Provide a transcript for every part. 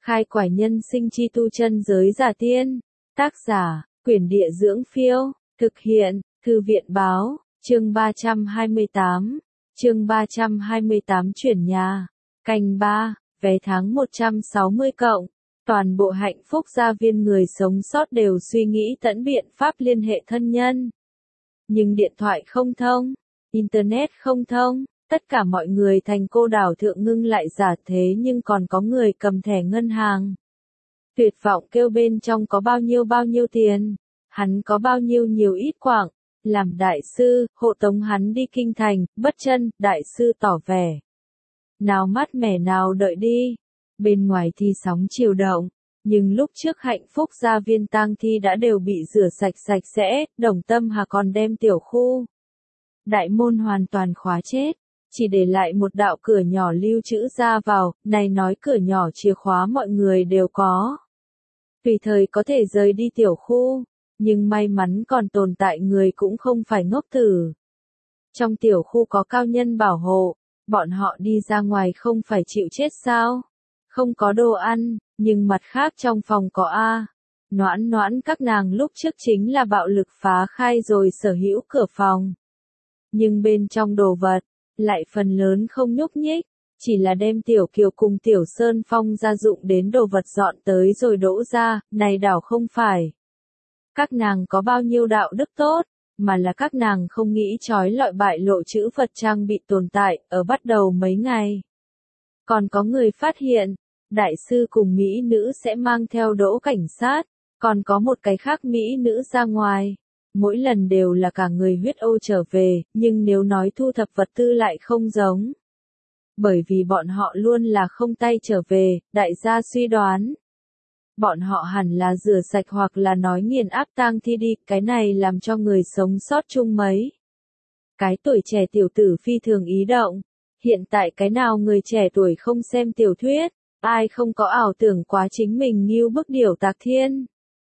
Khai quải nhân sinh chi tu chân giới giả tiên. Tác giả, Quyển Địa Dưỡng Phiêu. Thực hiện, Thư viện Báo. Chương 328. Chương 328 chuyển nhà. Canh 3, vé tháng 160 cộng. Toàn bộ Hạnh Phúc Gia Viên người sống sót đều suy nghĩ tận biện pháp liên hệ thân nhân. Nhưng điện thoại không thông, internet không thông, tất cả mọi người thành cô đảo thượng ngưng lại giả thế, nhưng còn có người cầm thẻ ngân hàng. Tuyệt vọng kêu bên trong có bao nhiêu tiền, hắn có bao nhiêu nhiều ít quảng. Làm đại sư, hộ tống hắn đi kinh thành, bất chân, đại sư tỏ vẻ. Nào mát mẻ nào đợi đi. Bên ngoài thì sóng chiều động, nhưng lúc trước Hạnh Phúc Gia Viên tang thi đã đều bị rửa sạch sẽ, Đồng Tâm Hà còn đem tiểu khu đại môn hoàn toàn khóa chết, chỉ để lại một đạo cửa nhỏ lưu trữ ra vào, này nói cửa nhỏ chìa khóa mọi người đều có. Tùy thời có thể rời đi tiểu khu, nhưng may mắn còn tồn tại người cũng không phải ngốc tử. Trong tiểu khu có cao nhân bảo hộ, bọn họ đi ra ngoài không phải chịu chết sao? Không có đồ ăn, nhưng mặt khác trong phòng có Noãn các nàng lúc trước chính là bạo lực phá khai rồi sở hữu cửa phòng. Nhưng bên trong đồ vật, lại phần lớn không nhúc nhích, chỉ là đem Tiểu Kiều cùng Tiểu Sơn Phong gia dụng đến đồ vật dọn tới rồi đỗ ra, này đảo không phải. Các nàng có bao nhiêu đạo đức tốt, mà là các nàng không nghĩ trói lọi bại lộ chữ Phật trang bị tồn tại, ở bắt đầu mấy ngày. Còn có người phát hiện, đại sư cùng Mỹ nữ sẽ mang theo đỗ cảnh sát, còn có một cái khác Mỹ nữ ra ngoài. Mỗi lần đều là cả người huyết ô trở về, nhưng nếu nói thu thập vật tư lại không giống. Bởi vì bọn họ luôn là không tay trở về, đại gia suy đoán. Bọn họ hẳn là rửa sạch hoặc là nói nghiền áp tang thi đi, cái này làm cho người sống sót chung mấy. Cái tuổi trẻ tiểu tử phi thường ý động. Hiện tại cái nào người trẻ tuổi không xem tiểu thuyết, ai không có ảo tưởng quá chính mình như bức điểu tạc thiên.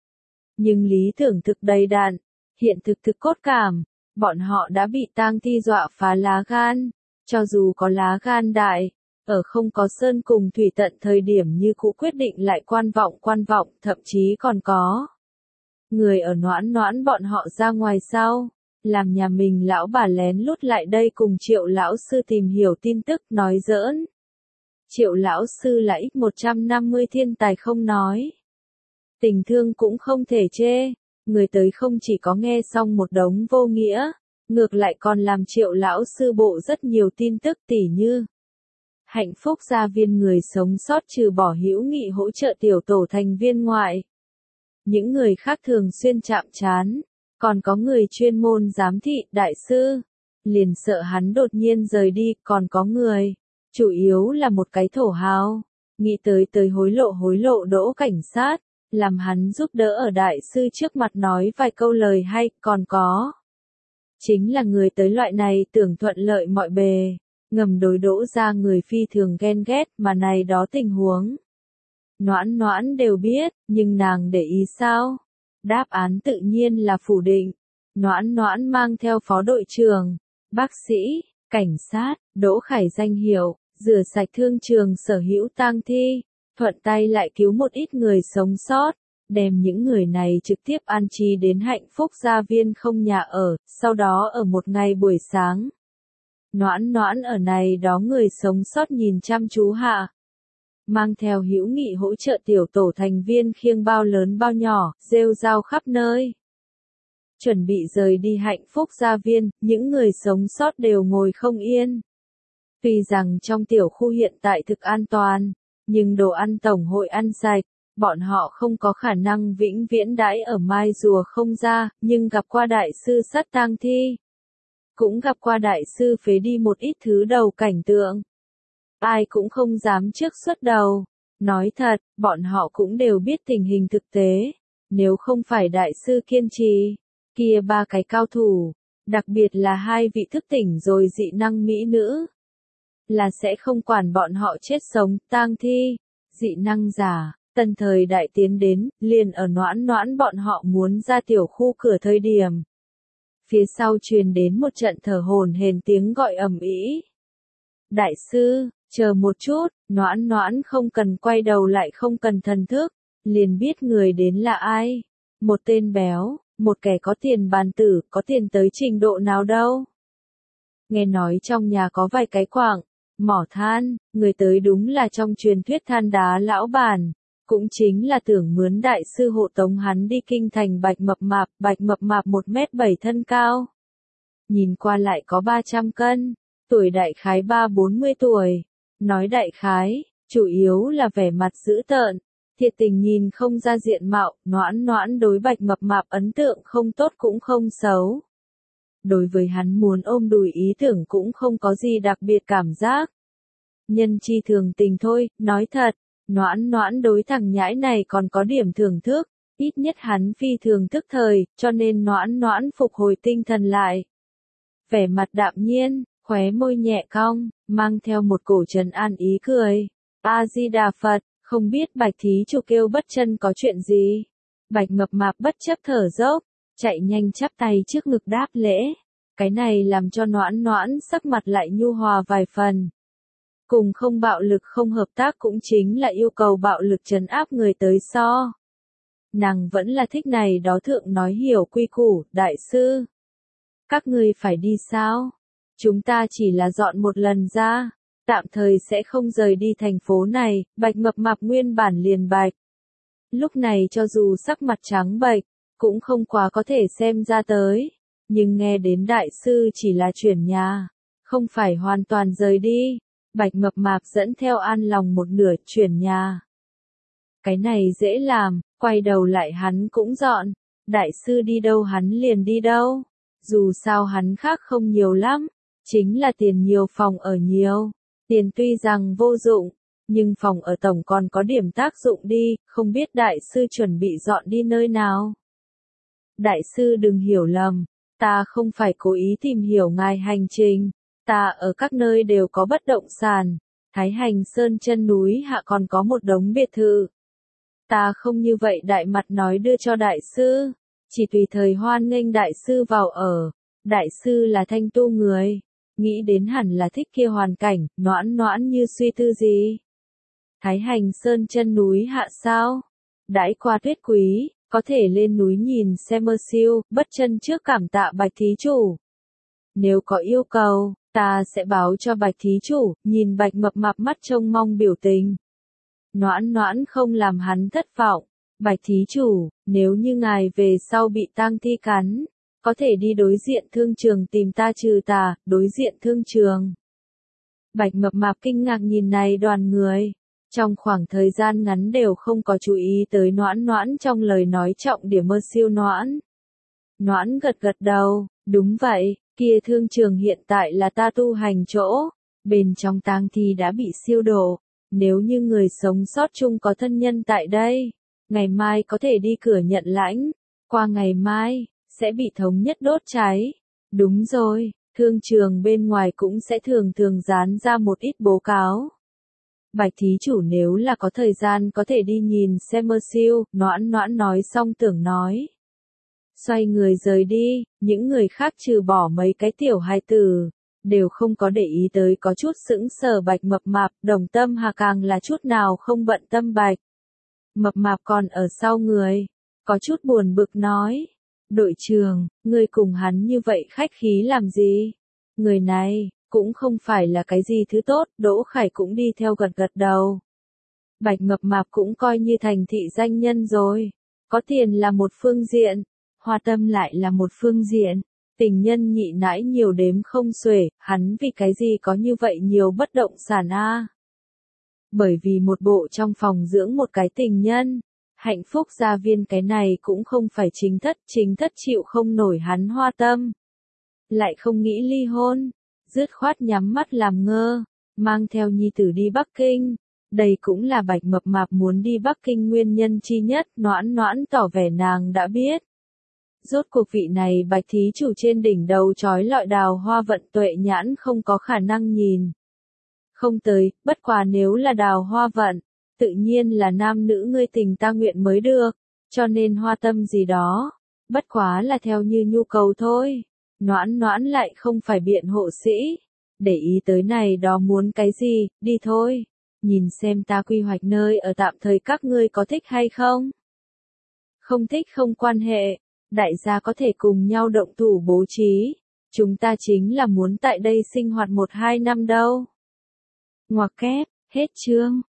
Nhưng lý tưởng thực đầy đặn, hiện thực cốt cảm, bọn họ đã bị tang thi dọa phá lá gan, cho dù có lá gan đại, ở không có sơn cùng thủy tận thời điểm như cũ quyết định lại quan vọng, thậm chí còn có người ở Noãn bọn họ ra ngoài sau, làm nhà mình lão bà lén lút lại đây cùng Triệu lão sư tìm hiểu tin tức, nói giỡn. Triệu lão sư là X150 thiên tài không nói. Tình thương cũng không thể chê, người tới không chỉ có nghe xong một đống vô nghĩa, ngược lại còn làm Triệu lão sư bộ rất nhiều tin tức tỉ như Hạnh Phúc Gia Viên người sống sót trừ bỏ hữu nghị hỗ trợ tiểu tổ thành viên ngoại. Những người khác thường xuyên chạm trán, còn có người chuyên môn giám thị, đại sư. Liền sợ hắn đột nhiên rời đi, còn có người, chủ yếu là một cái thổ hào, nghĩ tới hối lộ đỗ cảnh sát, làm hắn giúp đỡ ở đại sư trước mặt nói vài câu lời hay, còn có. Chính là người tới loại này tưởng thuận lợi mọi bề, ngầm đối đỗ ra người phi thường ghen ghét, mà này đó tình huống. Noãn đều biết, nhưng nàng để ý sao? Đáp án tự nhiên là phủ định. Noãn mang theo phó đội trưởng, bác sĩ, cảnh sát, Đỗ Khải danh hiệu, rửa sạch thương trường sở hữu tang thi, thuận tay lại cứu một ít người sống sót, đem những người này trực tiếp an trí đến Hạnh Phúc Gia Viên không nhà ở, sau đó ở một ngày buổi sáng. Noãn ở này đó người sống sót nhìn chăm chú hạ. Mang theo hữu nghị hỗ trợ tiểu tổ thành viên khiêng bao lớn bao nhỏ, rêu rao khắp nơi. Chuẩn bị rời đi Hạnh Phúc Gia Viên, những người sống sót đều ngồi không yên. Tuy rằng trong tiểu khu hiện tại thực an toàn, nhưng đồ ăn tổng hội ăn sạch, bọn họ không có khả năng vĩnh viễn đãi ở mai rùa không ra, nhưng gặp qua đại sư sát tang thi. Cũng gặp qua đại sư phế đi một ít thứ đầu cảnh tượng. Ai cũng không dám trước xuất đầu. Nói thật, bọn họ cũng đều biết tình hình thực tế. Nếu không phải đại sư kiên trì, kia ba cái cao thủ, đặc biệt là hai vị thức tỉnh rồi dị năng mỹ nữ, là sẽ không quản bọn họ chết sống, tang thi, dị năng giả. Tân thời đại tiến đến, liền ở Noãn bọn họ muốn ra tiểu khu cửa thời điểm. Phía sau truyền đến một trận thở hổn hển tiếng gọi ầm ĩ. Đại sư, chờ một chút, Noãn Noãn không cần quay đầu lại, không cần thần thức, liền biết người đến là ai. Một tên béo, một kẻ có tiền bàn tử, có tiền tới trình độ nào đâu. Nghe nói trong nhà có vài cái quặng, mỏ than, người tới đúng là trong truyền thuyết than đá lão bản, cũng chính là tưởng mướn đại sư hộ tống hắn đi kinh thành. Bạch mập mạp 1m7 thân cao. Nhìn qua lại có 300 cân, tuổi đại khái 3-40 tuổi. Nói đại khái, chủ yếu là vẻ mặt dữ tợn, thiệt tình nhìn không ra diện mạo. Noãn Noãn đối Bạch mập mạp ấn tượng không tốt cũng không xấu. Đối với hắn muốn ôm đùi ý tưởng cũng không có gì đặc biệt cảm giác. Nhân chi thường tình thôi, nói thật, Noãn Noãn đối thằng nhãi này còn có điểm thưởng thức, ít nhất hắn phi thường thức thời, cho nên Noãn Noãn phục hồi tinh thần lại. Vẻ mặt đạm nhiên, khóe môi nhẹ cong, mang theo một cổ trấn an ý cười. A-di-đà Phật, không biết Bạch thí chủ kêu bất chân có chuyện gì? Bạch mập mạp bất chấp thở dốc, chạy nhanh chắp tay trước ngực đáp lễ. Cái này làm cho Noãn Noãn sắc mặt lại nhu hòa vài phần. Cùng không bạo lực không hợp tác cũng chính là yêu cầu bạo lực trấn áp người tới so. Nàng vẫn là thích này đó thượng nói hiểu quy củ. Đại sư, các ngươi phải đi sao? Chúng ta chỉ là dọn một lần ra, tạm thời sẽ không rời đi thành phố này. Bạch mập mạp nguyên bản liền bạch. Lúc này cho dù sắc mặt trắng bệch, cũng không quá có thể xem ra tới. Nhưng nghe đến đại sư chỉ là chuyển nhà, không phải hoàn toàn rời đi. Bạch mập mạp dẫn theo an lòng một nửa chuyển nhà. Cái này dễ làm, quay đầu lại hắn cũng dọn. Đại sư đi đâu hắn liền đi đâu. Dù sao hắn khác không nhiều lắm, chính là tiền nhiều phòng ở nhiều. Tiền tuy rằng vô dụng, nhưng phòng ở tổng còn có điểm tác dụng đi, không biết đại sư chuẩn bị dọn đi nơi nào. Đại sư đừng hiểu lầm, ta không phải cố ý tìm hiểu ngài hành trình, ta ở các nơi đều có bất động sản, Thái Hành Sơn chân núi hạ còn có một đống biệt thự. Ta không như vậy đại mặt nói đưa cho đại sư, chỉ tùy thời hoan nghênh đại sư vào ở. Đại sư là thanh tu người, nghĩ đến hẳn là thích kia hoàn cảnh. Noãn Noãn như suy tư gì. Thái Hành Sơn chân núi hạ sao? Đãi qua tuyết quý, có thể lên núi nhìn xem mơ siêu, bất chân trước cảm tạ Bạch thí chủ. Nếu có yêu cầu, ta sẽ báo cho Bạch thí chủ. Nhìn Bạch mập mạp mắt trông mong biểu tình. Noãn Noãn không làm hắn thất vọng. Bạch thí chủ, nếu như ngài về sau bị tang thi cắn, có thể đi đối diện thương trường tìm ta trừ tà. Đối diện thương trường. Bạch mập mạp kinh ngạc nhìn này đoàn người. Trong khoảng thời gian ngắn đều không có chú ý tới Noãn Noãn trong lời nói trọng điểm mơ siêu. Noãn gật gật đầu, đúng vậy, kia thương trường hiện tại là ta tu hành chỗ, bên trong tang thi đã bị siêu độ, nếu như người sống sót chung có thân nhân tại đây, ngày mai có thể đi cửa nhận lãnh, qua ngày mai, sẽ bị thống nhất đốt cháy. Đúng rồi, thương trường bên ngoài cũng sẽ thường thường dán ra một ít báo cáo. Bạch thí chủ nếu là có thời gian có thể đi nhìn xem mơ siêu. Noãn Noãn nói xong tưởng nói. Xoay người rời đi, những người khác trừ bỏ mấy cái tiểu hài tử, đều không có để ý tới, có chút sững sờ. Bạch mập mạp, Đồng Tâm Hà càng là chút nào không bận tâm. Bạch mập mạp còn ở sau người, có chút buồn bực nói. Đội trưởng, ngươi cùng hắn như vậy khách khí làm gì? Người này, cũng không phải là cái gì thứ tốt. Đỗ Khải cũng đi theo gật gật đầu. Bạch mập mạp cũng coi như thành thị danh nhân rồi. Có tiền là một phương diện, hoa tâm lại là một phương diện. Tình nhân nhị nãi nhiều đếm không xuể, hắn vì cái gì có như vậy nhiều bất động sản a? Bởi vì một bộ trong phòng dưỡng một cái tình nhân. Hạnh phúc gia viên cái này cũng không phải chính thất chịu không nổi hắn hoa tâm. Lại không nghĩ ly hôn, dứt khoát nhắm mắt làm ngơ, mang theo nhi tử đi Bắc Kinh. Đây cũng là Bạch mập mạp muốn đi Bắc Kinh nguyên nhân chi nhất. Noãn Noãn tỏ vẻ nàng đã biết. Rốt cuộc vị này Bạch thí chủ trên đỉnh đầu trói lọi đào hoa vận tuệ nhãn không có khả năng nhìn không tới, bất quá nếu là đào hoa vận, tự nhiên là nam nữ ngươi tình ta nguyện mới được, cho nên hoa tâm gì đó, bất quá là theo như nhu cầu thôi. Noãn Noãn lại không phải biện hộ sĩ, để ý tới này đó muốn cái gì, đi thôi. Nhìn xem ta quy hoạch nơi ở tạm thời các ngươi có thích hay không? Không thích không quan hệ, đại gia có thể cùng nhau động thủ bố trí. Chúng ta chính là muốn tại đây sinh hoạt 1-2 năm đâu. Ngoặc kép, hết chương.